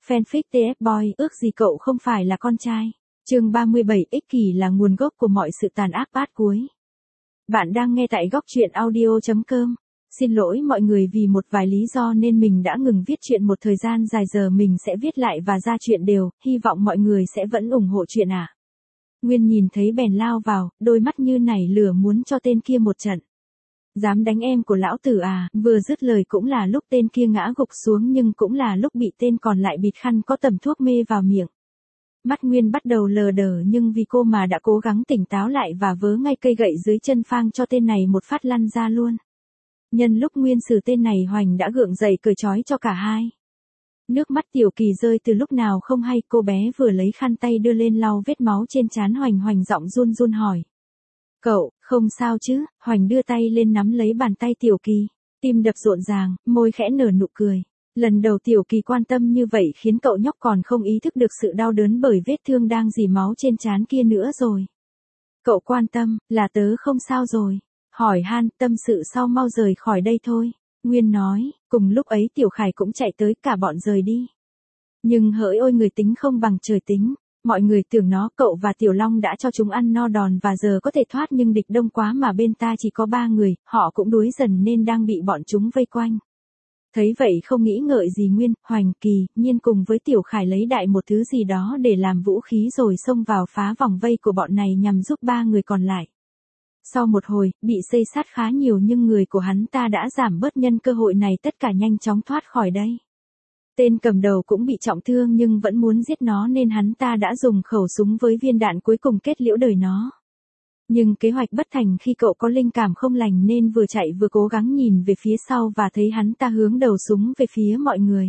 Fanfic TF Boy, ước gì cậu không phải là con trai. Chương 37, ích kỷ là nguồn gốc của mọi sự tàn ác bát cuối. Bạn đang nghe tại góc truyện audio.com. Xin lỗi mọi người vì một vài lý do nên mình đã ngừng viết truyện một thời gian dài, giờ mình sẽ viết lại và ra truyện đều, hy vọng mọi người sẽ vẫn ủng hộ truyện ạ. Nguyên nhìn thấy bèn lao vào, đôi mắt như nảy lửa muốn cho tên kia một trận. Dám đánh em của lão tử à? Vừa dứt lời cũng là lúc tên kia ngã gục xuống, nhưng cũng là lúc bị tên còn lại bịt khăn có tầm thuốc mê vào miệng. Mắt Nguyên bắt đầu lờ đờ, nhưng vì cô mà đã cố gắng tỉnh táo lại và vớ ngay cây gậy dưới chân phang cho tên này một phát lăn ra luôn. Nhân lúc Nguyên xử tên này, Hoành đã gượng dậy cởi trói cho cả hai. Nước mắt Tiểu Kỳ rơi từ lúc nào không hay, cô bé vừa lấy khăn tay đưa lên lau vết máu trên trán Hoành. Hoành giọng run run hỏi. Cậu, không sao chứ? Hoành đưa tay lên nắm lấy bàn tay Tiểu Kỳ. Tim đập rộn ràng, môi khẽ nở nụ cười. Lần đầu Tiểu Kỳ quan tâm như vậy khiến cậu nhóc còn không ý thức được sự đau đớn bởi vết thương đang rỉ máu trên trán kia nữa rồi. Cậu quan tâm, là tớ không sao rồi. Hỏi han, tâm sự sau, mau rời khỏi đây thôi. Nguyên nói, cùng lúc ấy Tiểu Khải cũng chạy tới, cả bọn rời đi. Nhưng hỡi ôi, người tính không bằng trời tính. Mọi người tưởng cậu và Tiểu Long đã cho chúng ăn no đòn và giờ có thể thoát, nhưng địch đông quá mà bên ta chỉ có 3 người, họ cũng đuối dần nên đang bị bọn chúng vây quanh. Thấy vậy không nghĩ ngợi gì, Nguyên, Hoành, Kỳ, Nhiên cùng với Tiểu Khải lấy đại một thứ gì đó để làm vũ khí rồi xông vào phá vòng vây của bọn này nhằm giúp 3 người còn lại. Sau một hồi, bị xây sát khá nhiều nhưng người của hắn ta đã giảm bớt, nhân cơ hội này tất cả nhanh chóng thoát khỏi đây. Tên cầm đầu cũng bị trọng thương nhưng vẫn muốn giết nó nên hắn ta đã dùng khẩu súng với viên đạn cuối cùng kết liễu đời nó. Nhưng kế hoạch bất thành khi cậu có linh cảm không lành nên vừa chạy vừa cố gắng nhìn về phía sau và thấy hắn ta hướng đầu súng về phía mọi người.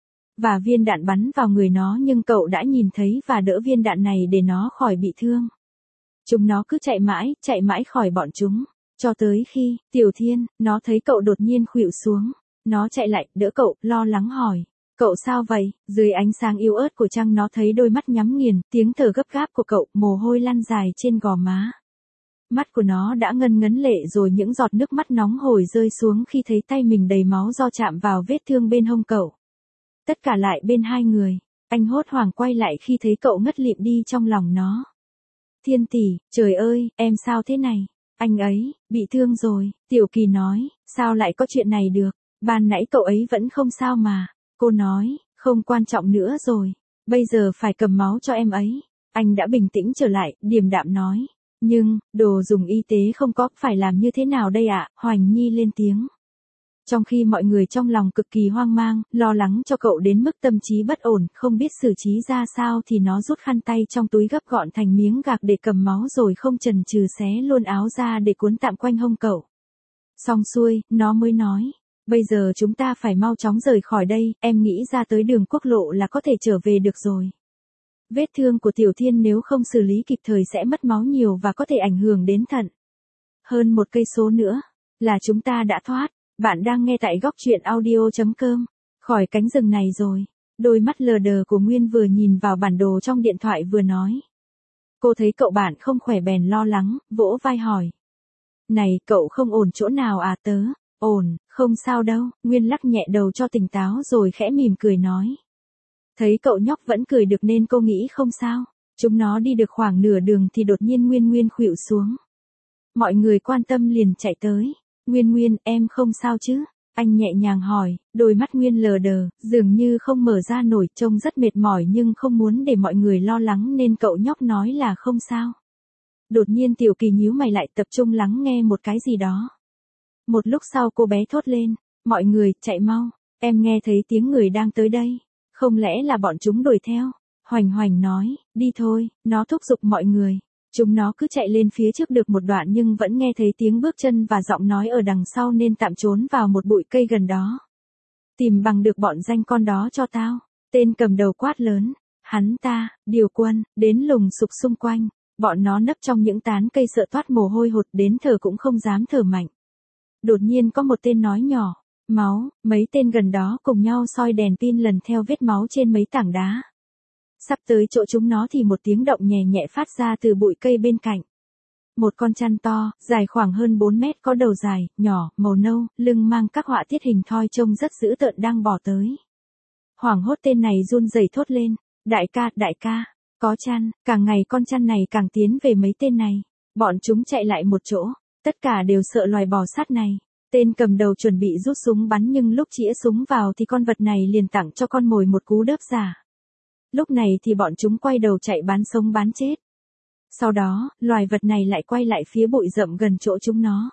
Và viên đạn bắn vào người nó, nhưng cậu đã nhìn thấy và đỡ viên đạn này để nó khỏi bị thương. Chúng nó cứ chạy mãi khỏi bọn chúng. Cho tới khi, Tiểu Thiên, nó thấy cậu đột nhiên khuỵu xuống. Nó chạy lại, đỡ cậu, lo lắng hỏi. Cậu sao vậy? Dưới ánh sáng yếu ớt của trăng nó thấy đôi mắt nhắm nghiền, tiếng thở gấp gáp của cậu, mồ hôi lăn dài trên gò má. Mắt của nó đã ngấn ngấn lệ rồi, những giọt nước mắt nóng hổi rơi xuống khi thấy tay mình đầy máu do chạm vào vết thương bên hông cậu. Tất cả lại bên hai người. Anh hốt hoảng quay lại khi thấy cậu ngất lịm đi trong lòng nó. Thiên tỷ, trời ơi, em sao thế này? Anh ấy, bị thương rồi. Tiểu Kỳ nói, sao lại có chuyện này được? Ban nãy cậu ấy vẫn không sao mà. Cô nói, không quan trọng nữa rồi. Bây giờ phải cầm máu cho em ấy. Anh đã bình tĩnh trở lại, điềm đạm nói. Nhưng, đồ dùng y tế không có, phải làm như thế nào đây ạ? Hoành Nhi lên tiếng. Trong khi mọi người trong lòng cực kỳ hoang mang, lo lắng cho cậu đến mức tâm trí bất ổn, không biết xử trí ra sao, thì nó rút khăn tay trong túi gấp gọn thành miếng gạc để cầm máu rồi không chần chừ xé luôn áo ra để cuốn tạm quanh hông cậu. Xong xuôi, nó mới nói. Bây giờ chúng ta phải mau chóng rời khỏi đây, em nghĩ ra tới đường quốc lộ là có thể trở về được rồi. Vết thương của Tiểu Thiên nếu không xử lý kịp thời sẽ mất máu nhiều và có thể ảnh hưởng đến thận. Hơn 1 cây số nữa là chúng ta đã thoát. Bạn đang nghe tại góc truyện audio.com. Khỏi cánh rừng này rồi. Đôi mắt lờ đờ của Nguyên vừa nhìn vào bản đồ trong điện thoại vừa nói. Cô thấy cậu bạn không khỏe bèn lo lắng, vỗ vai hỏi. Này, cậu không ổn chỗ nào à? Tớ ổn, không sao đâu. Nguyên lắc nhẹ đầu cho tỉnh táo rồi khẽ mỉm cười nói. Thấy cậu nhóc vẫn cười được nên cô nghĩ không sao. Chúng nó đi được khoảng nửa đường thì đột nhiên Nguyên khuỵu xuống. Mọi người quan tâm liền chạy tới. Nguyên, em không sao chứ? Anh nhẹ nhàng hỏi, đôi mắt Nguyên lờ đờ, dường như không mở ra nổi, trông rất mệt mỏi nhưng không muốn để mọi người lo lắng nên cậu nhóc nói là không sao. Đột nhiên Tiểu Kỳ nhíu mày lại, tập trung lắng nghe một cái gì đó. Một lúc sau cô bé thốt lên, mọi người, chạy mau, em nghe thấy tiếng người đang tới đây. Không lẽ là bọn chúng đuổi theo? Hoành nói, đi thôi, nó thúc giục mọi người. Chúng nó cứ chạy lên phía trước được một đoạn nhưng vẫn nghe thấy tiếng bước chân và giọng nói ở đằng sau nên tạm trốn vào một bụi cây gần đó. Tìm bằng được bọn danh con đó cho tao. Tên cầm đầu quát lớn. Hắn ta, điều quân, đến lùng sục xung quanh. Bọn nó nấp trong những tán cây sợ toát mồ hôi hột, đến thở cũng không dám thở mạnh. Đột nhiên có một tên nói nhỏ. Máu, mấy tên gần đó cùng nhau soi đèn pin lần theo vết máu trên mấy tảng đá. Sắp tới chỗ chúng nó thì một tiếng động nhẹ nhẹ phát ra từ bụi cây bên cạnh. Một con chăn to, dài khoảng hơn 4 mét, có đầu dài, nhỏ, màu nâu, lưng mang các họa tiết hình thoi trông rất dữ tợn đang bò tới. Hoảng hốt tên này run rẩy thốt lên, đại ca, có chăn, càng ngày con chăn này càng tiến về mấy tên này. Bọn chúng chạy lại một chỗ, tất cả đều sợ loài bò sát này. Tên cầm đầu chuẩn bị rút súng bắn nhưng lúc chĩa súng vào thì con vật này liền tặng cho con mồi một cú đớp giả. Lúc này thì bọn chúng quay đầu chạy bán sống bán chết. Sau đó, loài vật này lại quay lại phía bụi rậm gần chỗ chúng nó.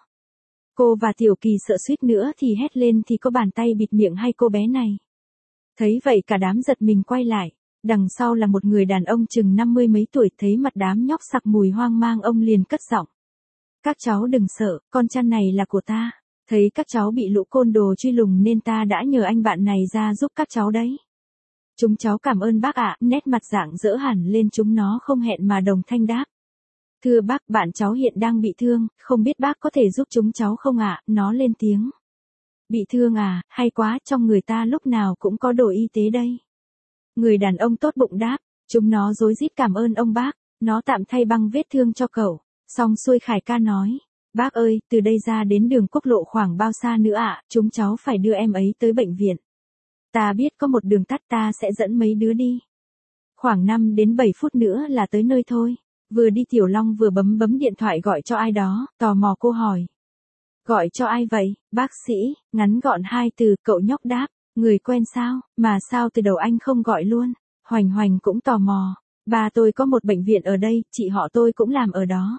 Cô và Tiểu Kỳ sợ suýt nữa thì hét lên thì có bàn tay bịt miệng hai cô bé này. Thấy vậy cả đám giật mình quay lại. Đằng sau là một người đàn ông chừng 50 mấy tuổi, thấy mặt đám nhóc sặc mùi hoang mang ông liền cất giọng. Các cháu đừng sợ, con chăn này là của ta. Thấy các cháu bị lũ côn đồ truy lùng nên ta đã nhờ anh bạn này ra giúp các cháu đấy. Chúng cháu cảm ơn bác ạ, nét mặt rạng rỡ hẳn lên, chúng nó không hẹn mà đồng thanh đáp. Thưa bác, bạn cháu hiện đang bị thương, không biết bác có thể giúp chúng cháu không ạ, nó lên tiếng. Bị thương à, hay quá, trong người ta lúc nào cũng có đồ y tế đây. Người đàn ông tốt bụng đáp, chúng nó rối rít cảm ơn ông bác, nó tạm thay băng vết thương cho cậu. Xong xuôi Khải ca nói, bác ơi, từ đây ra đến đường quốc lộ khoảng bao xa nữa ạ, chúng cháu phải đưa em ấy tới bệnh viện. Ta biết có một đường tắt, ta sẽ dẫn mấy đứa đi. Khoảng 5 đến 7 phút nữa là tới nơi thôi. Vừa đi Tiểu Long vừa bấm điện thoại gọi cho ai đó, tò mò cô hỏi. Gọi cho ai vậy, bác sĩ, ngắn gọn 2 từ, cậu nhóc đáp, người quen sao, mà sao từ đầu anh không gọi luôn. Hoành Hoành cũng tò mò, ba tôi có một bệnh viện ở đây, chị họ tôi cũng làm ở đó.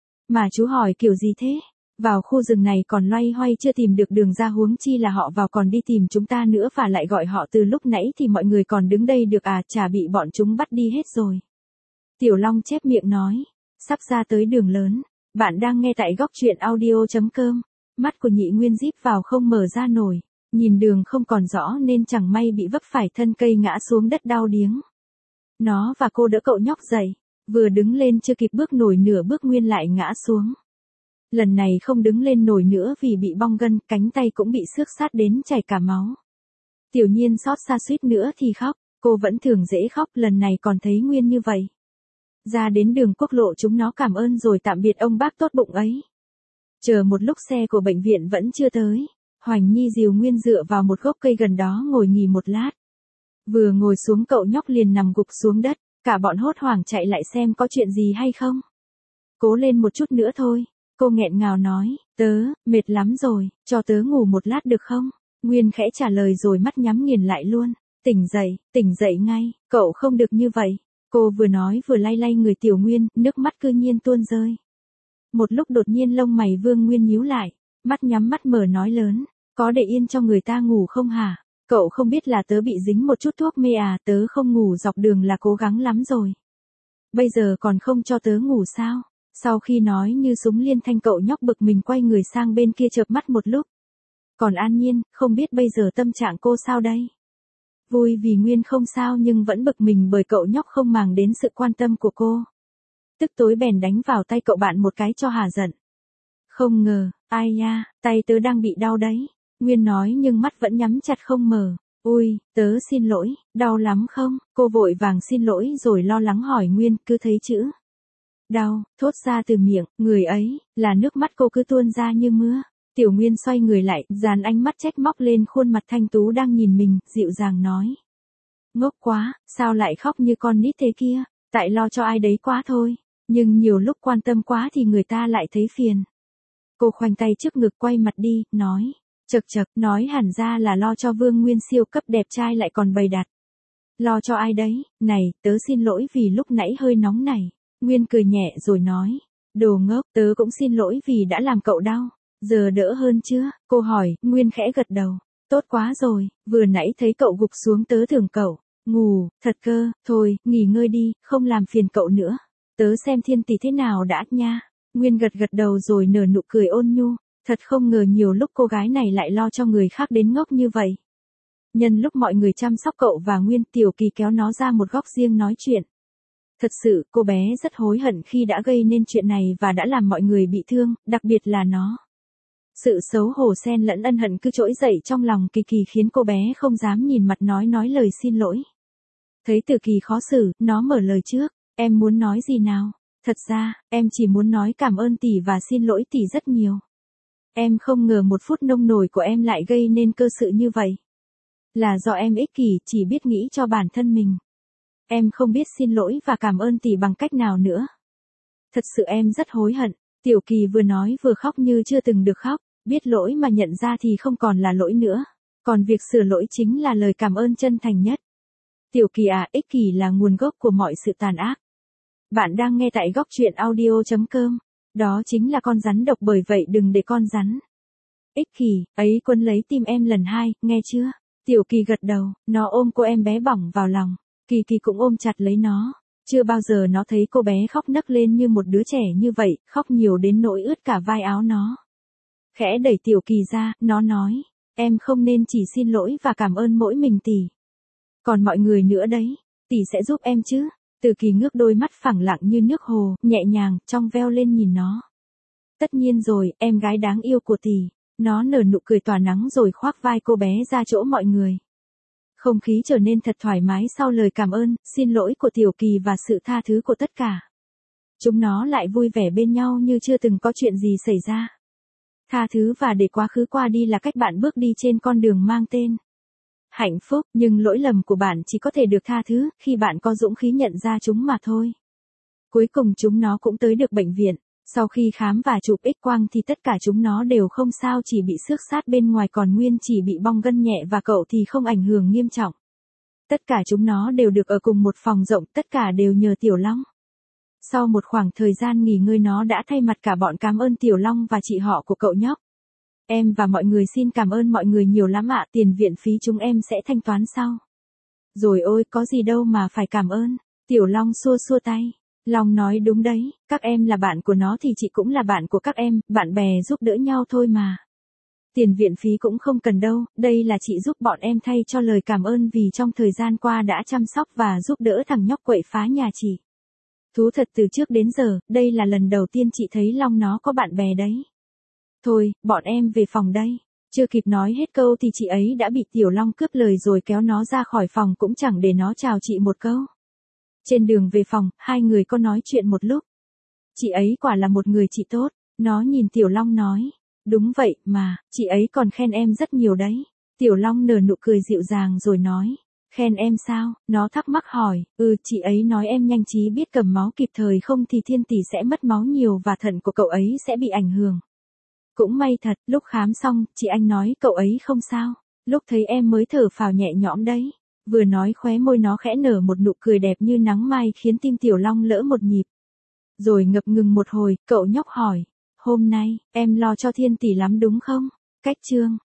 Mà chú hỏi kiểu gì thế? Vào khu rừng này còn loay hoay chưa tìm được đường ra, huống chi là họ vào còn đi tìm chúng ta nữa, và lại gọi họ từ lúc nãy thì mọi người còn đứng đây được à, chả bị bọn chúng bắt đi hết rồi. Tiểu Long chép miệng nói, sắp ra tới đường lớn, bạn đang nghe tại góc truyện audio.com. Mắt của Nhị Nguyên díp vào không mở ra nổi, nhìn đường không còn rõ nên chẳng may bị vấp phải thân cây ngã xuống đất đau điếng. Nó và cô đỡ cậu nhóc dậy, vừa đứng lên chưa kịp bước nổi nửa bước Nguyên lại ngã xuống. Lần này không đứng lên nổi nữa vì bị bong gân, cánh tay cũng bị xước sát đến chảy cả máu. Tiểu Nhiên xót xa suýt nữa thì khóc, cô vẫn thường dễ khóc, lần này còn thấy Nguyên như vậy. Ra đến đường quốc lộ chúng nó cảm ơn rồi tạm biệt ông bác tốt bụng ấy. Chờ một lúc xe của bệnh viện vẫn chưa tới, Hoành Nhi dìu Nguyên dựa vào một gốc cây gần đó ngồi nghỉ một lát. Vừa ngồi xuống cậu nhóc liền nằm gục xuống đất, cả bọn hốt hoảng chạy lại xem có chuyện gì hay không. Cố lên một chút nữa thôi, cô nghẹn ngào nói, tớ, mệt lắm rồi, cho tớ ngủ một lát được không? Nguyên khẽ trả lời rồi mắt nhắm nghiền lại luôn, tỉnh dậy ngay, cậu không được như vậy. Cô vừa nói vừa lay lay người Tiểu Nguyên, nước mắt cứ nhiên tuôn rơi. Một lúc đột nhiên lông mày Vương Nguyên nhíu lại, mắt nhắm mắt mở nói lớn, có để yên cho người ta ngủ không hả? Cậu không biết là tớ bị dính một chút thuốc mê à, tớ không ngủ dọc đường là cố gắng lắm rồi. Bây giờ còn không cho tớ ngủ sao? Sau khi nói như súng liên thanh, cậu nhóc bực mình quay người sang bên kia chợp mắt một lúc. Còn An Nhiên, không biết bây giờ tâm trạng cô sao đây? Vui vì Nguyên không sao nhưng vẫn bực mình bởi cậu nhóc không màng đến sự quan tâm của cô. Tức tối bèn đánh vào tay cậu bạn một cái cho hả giận. Không ngờ, ai nha, tay tớ đang bị đau đấy. Nguyên nói nhưng mắt vẫn nhắm chặt không mở. Ui, tớ xin lỗi, đau lắm không? Cô vội vàng xin lỗi rồi lo lắng hỏi Nguyên, cứ thấy chữ đau, thốt ra từ miệng, người ấy, là nước mắt cô cứ tuôn ra như mưa. Tiểu Nguyên xoay người lại, dàn ánh mắt trách móc lên khuôn mặt thanh tú đang nhìn mình, dịu dàng nói. Ngốc quá, sao lại khóc như con nít thế kia, tại lo cho ai đấy quá thôi, nhưng nhiều lúc quan tâm quá thì người ta lại thấy phiền. Cô khoanh tay trước ngực quay mặt đi, nói, chậc chậc, nói hẳn ra là lo cho Vương Nguyên siêu cấp đẹp trai lại còn bày đặt. Lo cho ai đấy, này, tớ xin lỗi vì lúc nãy hơi nóng này. Nguyên cười nhẹ rồi nói, đồ ngốc, tớ cũng xin lỗi vì đã làm cậu đau. Giờ đỡ hơn chưa? Cô hỏi, Nguyên khẽ gật đầu. Tốt quá rồi, vừa nãy thấy cậu gục xuống tớ tưởng cậu ngủ, thật cơ, thôi, nghỉ ngơi đi, không làm phiền cậu nữa. Tớ xem Thiên Tỷ thế nào đã nha. Nguyên gật đầu rồi nở nụ cười ôn nhu, thật không ngờ nhiều lúc cô gái này lại lo cho người khác đến ngốc như vậy. Nhân lúc mọi người chăm sóc cậu và Nguyên, Tiểu Kỳ kéo nó ra một góc riêng nói chuyện. Thật sự, cô bé rất hối hận khi đã gây nên chuyện này và đã làm mọi người bị thương, đặc biệt là nó. Sự xấu hổ xen lẫn ân hận cứ trỗi dậy trong lòng Kỳ Kỳ khiến cô bé không dám nhìn mặt nói lời xin lỗi. Thấy Tử Kỳ khó xử, nó mở lời trước, em muốn nói gì nào? Thật ra, em chỉ muốn nói cảm ơn tỷ và xin lỗi tỷ rất nhiều. Em không ngờ một phút nông nổi của em lại gây nên cơ sự như vậy. Là do em ích kỷ, chỉ biết nghĩ cho bản thân mình. Em không biết xin lỗi và cảm ơn tỷ bằng cách nào nữa. Thật sự em rất hối hận. Tiểu Kỳ vừa nói vừa khóc như chưa từng được khóc, biết lỗi mà nhận ra thì không còn là lỗi nữa. Còn việc sửa lỗi chính là lời cảm ơn chân thành nhất. Tiểu Kỳ à, ích kỷ là nguồn gốc của mọi sự tàn ác. Bạn đang nghe tại góc truyện audio.com. Đó chính là con rắn độc, bởi vậy đừng để con rắn ích kỷ ấy quấn lấy tim em lần hai, nghe chưa? Tiểu Kỳ gật đầu, nó ôm cô em bé bỏng vào lòng. Kỳ Kỳ cũng ôm chặt lấy nó. Chưa bao giờ nó thấy cô bé khóc nấc lên như một đứa trẻ như vậy, khóc nhiều đến nỗi ướt cả vai áo nó. Khẽ đẩy Tiểu Kỳ ra, nó nói, em không nên chỉ xin lỗi và cảm ơn mỗi mình tỷ. Còn mọi người nữa đấy, tỷ sẽ giúp em chứ. Từ Kỳ ngước đôi mắt phẳng lặng như nước hồ, nhẹ nhàng, trong veo lên nhìn nó. Tất nhiên rồi, em gái đáng yêu của tỷ. Nó nở nụ cười tỏa nắng rồi khoác vai cô bé ra chỗ mọi người. Không khí trở nên thật thoải mái sau lời cảm ơn, xin lỗi của Tiểu Kỳ và sự tha thứ của tất cả. Chúng nó lại vui vẻ bên nhau như chưa từng có chuyện gì xảy ra. Tha thứ và để quá khứ qua đi là cách bạn bước đi trên con đường mang tên hạnh phúc, nhưng lỗi lầm của bạn chỉ có thể được tha thứ khi bạn có dũng khí nhận ra chúng mà thôi. Cuối cùng chúng nó cũng tới được bệnh viện. Sau khi khám và chụp X-quang thì tất cả chúng nó đều không sao, chỉ bị xước sát bên ngoài, còn Nguyên chỉ bị bong gân nhẹ và cậu thì không ảnh hưởng nghiêm trọng. Tất cả chúng nó đều được ở cùng một phòng rộng, tất cả đều nhờ Tiểu Long. Sau một khoảng thời gian nghỉ ngơi, nó đã thay mặt cả bọn cảm ơn Tiểu Long và chị họ của cậu nhóc. Em và mọi người xin cảm ơn mọi người nhiều lắm ạ, tiền viện phí chúng em sẽ thanh toán sau. Rồi ôi, có gì đâu mà phải cảm ơn. Tiểu Long xua xua tay. Long nói đúng đấy, các em là bạn của nó thì chị cũng là bạn của các em, bạn bè giúp đỡ nhau thôi mà. Tiền viện phí cũng không cần đâu, đây là chị giúp bọn em thay cho lời cảm ơn vì trong thời gian qua đã chăm sóc và giúp đỡ thằng nhóc quậy phá nhà chị. Thú thật, từ trước đến giờ, đây là lần đầu tiên chị thấy Long nó có bạn bè đấy. Thôi, bọn em về phòng đây. Chưa kịp nói hết câu thì chị ấy đã bị Tiểu Long cướp lời rồi kéo nó ra khỏi phòng, cũng chẳng để nó chào chị một câu. Trên đường về phòng, hai người có nói chuyện một lúc. Chị ấy quả là một người chị tốt. Nó nhìn Tiểu Long nói. Đúng vậy mà, chị ấy còn khen em rất nhiều đấy. Tiểu Long nở nụ cười dịu dàng rồi nói. Khen em sao? Nó thắc mắc hỏi. Chị ấy nói em nhanh trí, biết cầm máu kịp thời, không thì Thiên tỷ sẽ mất máu nhiều và thận của cậu ấy sẽ bị ảnh hưởng. Cũng may thật, lúc khám xong, chị anh nói cậu ấy không sao. Lúc thấy em mới thở phào nhẹ nhõm đấy. Vừa nói khóe môi nó khẽ nở một nụ cười đẹp như nắng mai khiến tim Tiểu Long lỡ một nhịp. Rồi ngập ngừng một hồi, cậu nhóc hỏi. Hôm nay, em lo cho Thiên tỷ lắm đúng không? Cách chương